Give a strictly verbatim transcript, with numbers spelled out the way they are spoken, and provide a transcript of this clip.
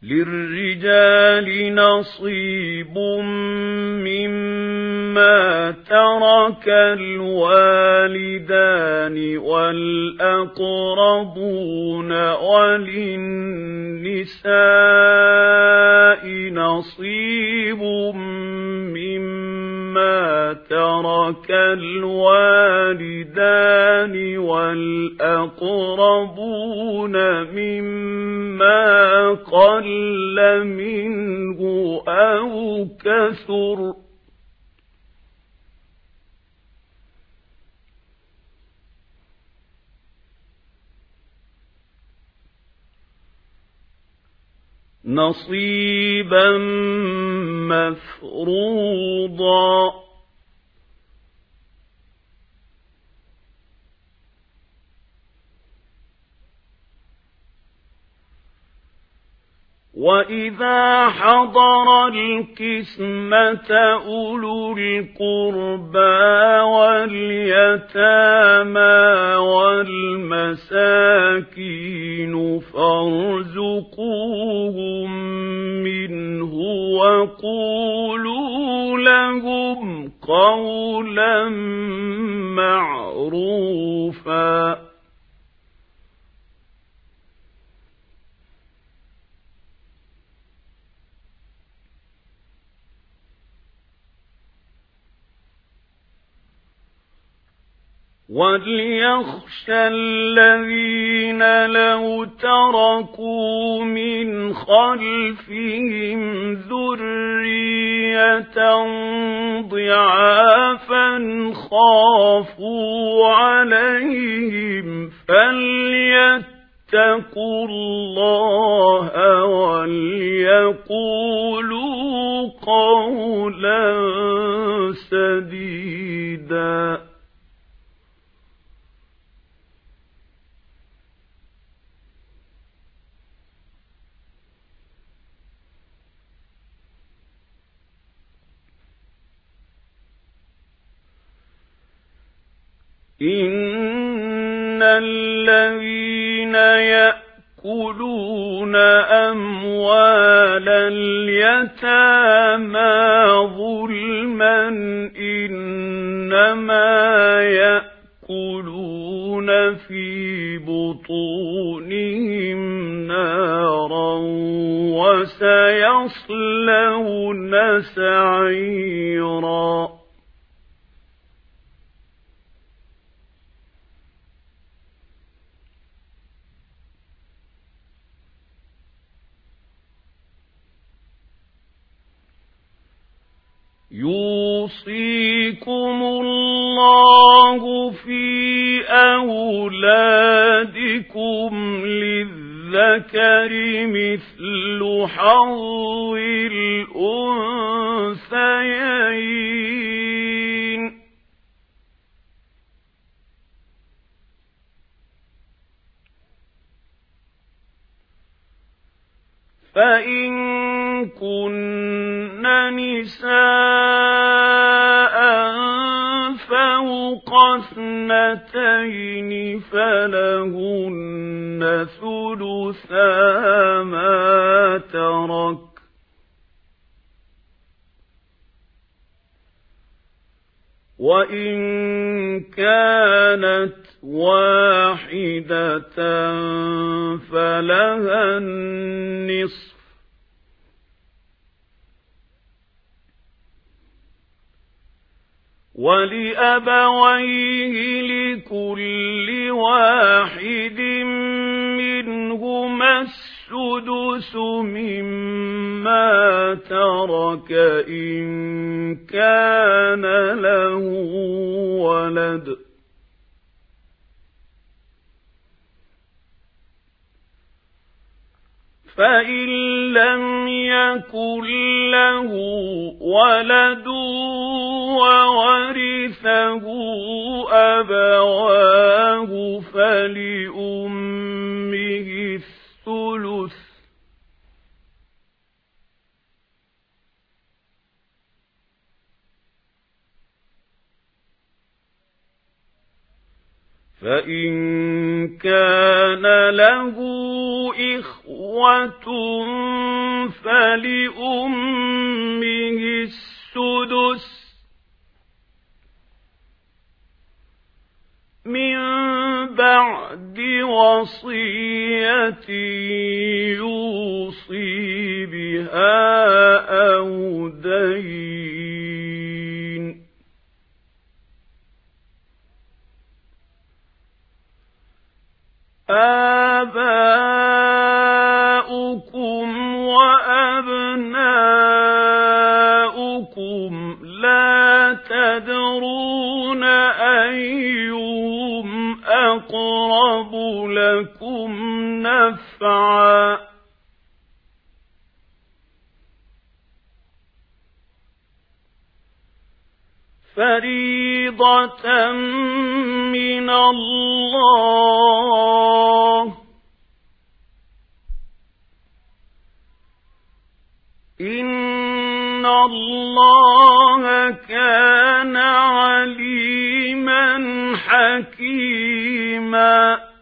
للرجال نصيب مما ترك الوالدان والأقربون وللنساء نصيب مما ترك الوالدان والأقربون مما قل منه أو كثر نصيبا مفروضا. وَإِذَا حَضَرَ الْقِسْمَةَ أُولُو الْقُرْبَى وَالْيَتَامَى وَالْمَسَاكِينُ فَارْزُقُوهُم مِّنْهُ وَقُولُوا لَهُمْ قَوْلًا مَّعْرُوفًا. وَلْيَخْشَى الَّذِينَ لَوْ تَرَكُوا مِنْ خَلْفِهِمْ ذُرِّيَّةً ضِعَافًا خَافُوا عَلَيْهِمْ فَلْيَتَّقُوا اللَّهَ وَلْيَقُولُوا قَوْلًا سَدِيدًا. إِنَّ الَّذِينَ يَأْكُلُونَ أَمْوَالَ الْيَتَامَى ظُلْمًا إِنَّمَا يَأْكُلُونَ فِي بُطُونِهِمْ نَارًا وَسَيَصْلَوْنَ سَعِيرًا. يُوصِيكُمُ اللَّهُ فِي أَوْلَادِكُمْ لِلذَّكَرِ مِثْلُ حَظِّ الْأُنثَيَيْنِ ۚ فَإِن كُنَّ نِسَاءً فَوْقَ اثْنَتَيْنِ فَلَهُنَّ ثُلُثَا مَا تَرَكَ، وَإِن كَانَتْ وَاحِدَةً فَلَهَا النِّصْفُ، وَلِأَبَوَيْهِ لِكُلِّ وَاحِدٍ مِّنْهُمَا السُّدُسُ مِمَّا تَرَكَ إِن كَانَ لَهُ وَلَدٌ، فَإِن لَّمْ يَكُن لَّهُ وَلَدٌ وَوَرِثَهُ أَبَوَاهُ فَلِأُمِّهِ الثُّلُثُ، فإن كان له إخوة فلأمه السدس من بعد وصية يوصي بها أو دين. آباؤكم وأبناؤكم لا تدرون أيهم أقرب لكم نفعا فريضة من الله إن الله كان عليما حكيما.